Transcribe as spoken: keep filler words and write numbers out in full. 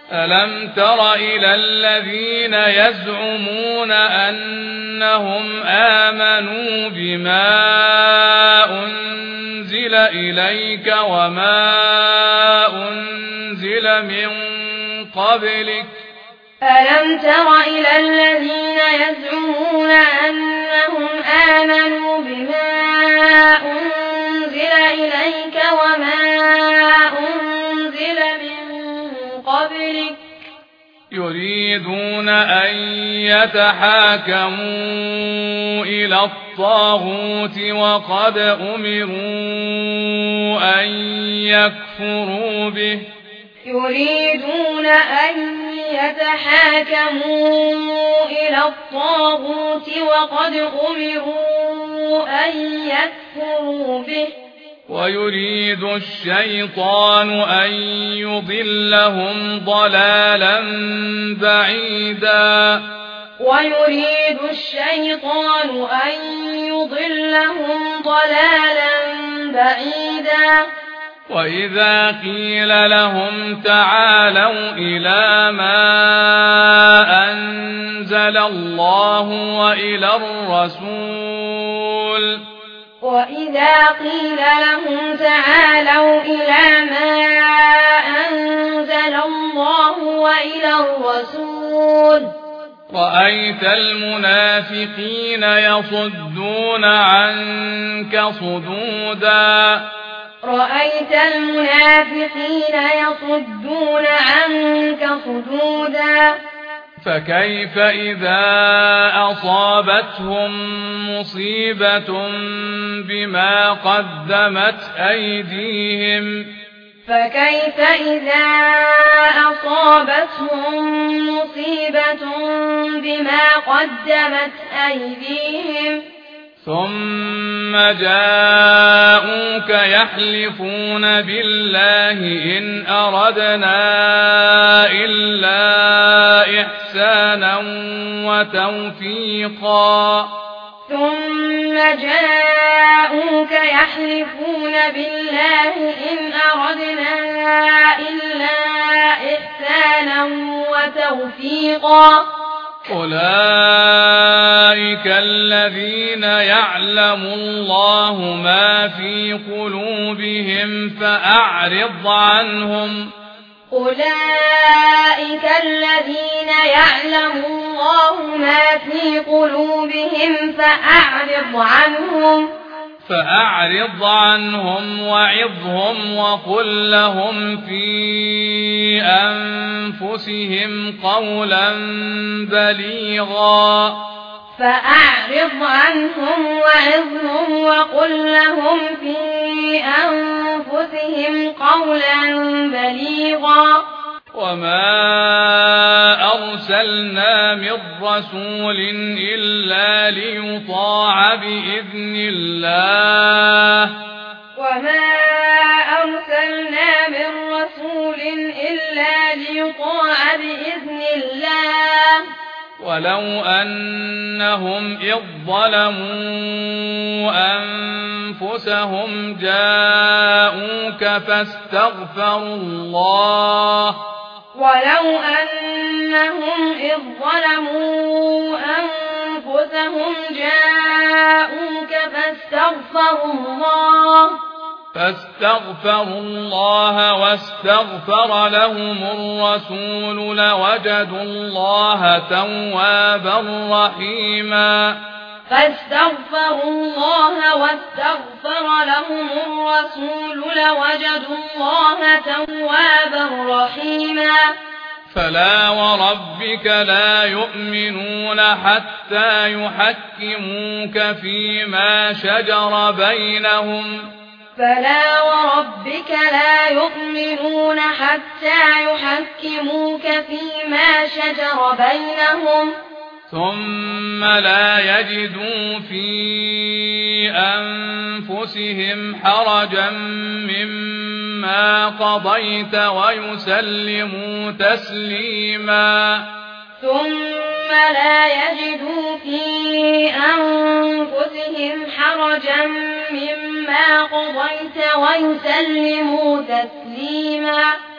ألم تر إلى الذين يزعمون أنهم آمنوا بما أنزل إليك وما أنزل من قبلك ألم تر إلى الذين يزعمون أنهم آمنوا بما أنزل إليك وما أنزل من قبلك يريدون أن يتحاكموا إلى الطاغوت وقد أمروا أن يكفروا به يريدون أن يتحاكموا إلى الطاغوت وقد أمروا أن يكفروا به ويريد الشيطان أن يضلهم ضلالا بعيدا ويريد الشيطان أن يضلهم ضلالا بعيدا وإذا قيل لهم تعالوا إلى ما أنزل الله وإلى الرسول وإذا قيل لهم تعالوا إلى ما أنزل الله وإلى الرسول رأيت المنافقين يصدون عنك صدودا رأيت المنافقين يصدون عنك صدودا فكيف إذا أصابتهم مصيبة بما قدمت أيديهم فكيف إذا أصابتهم مصيبة بما قدمت أيديهم ثم جاءوك يحلفون بالله إن أردنا إلا إحسانا وتوفيقا ثم جاءوك يحلفون بالله إن أردنا إلا إحسانا وتوفيقا أولئك الذين يعلم الله ما في قلوبهم فأعرض عنهم أولئك الذين يعلم الله ما في قلوبهم فأعرض عنهم فأعرض عنهم وعظهم وقل لهم في أنفسهم قولا بليغا فأعرض عنهم وعظهم وقل لهم في أنفسهم قولا بليغا وما أرسلنا من رسول إلا ليطاع بإذن الله وما أرسلنا من رسول إلا ليطاع بإذن الله ولو أنهم إذ ظلموا أنفسهم جاءوك فاستغفروا الله ولو أنهم إذ ظلموا أنفسهم جاءوك فاستغفروا الله فاستغفروا الله واستغفر لهم الرسول لوجدوا الله توابا رحيما فاستغفروا الله واستغفر لهم الرسول لوجدوا الله توابا رحيما فلا وربك لا يؤمنون حتى يحكموك فيما شجر بينهم فلا وربك لا يؤمنون حتى يحكموك فيما شجر بينهم ثم لا يجدوا في أنفسهم حرجا مما قضيت ويسلموا تسليما ثم لا يجدوا في أنفسهم حرجا مما قضيت ويسلموا تسليما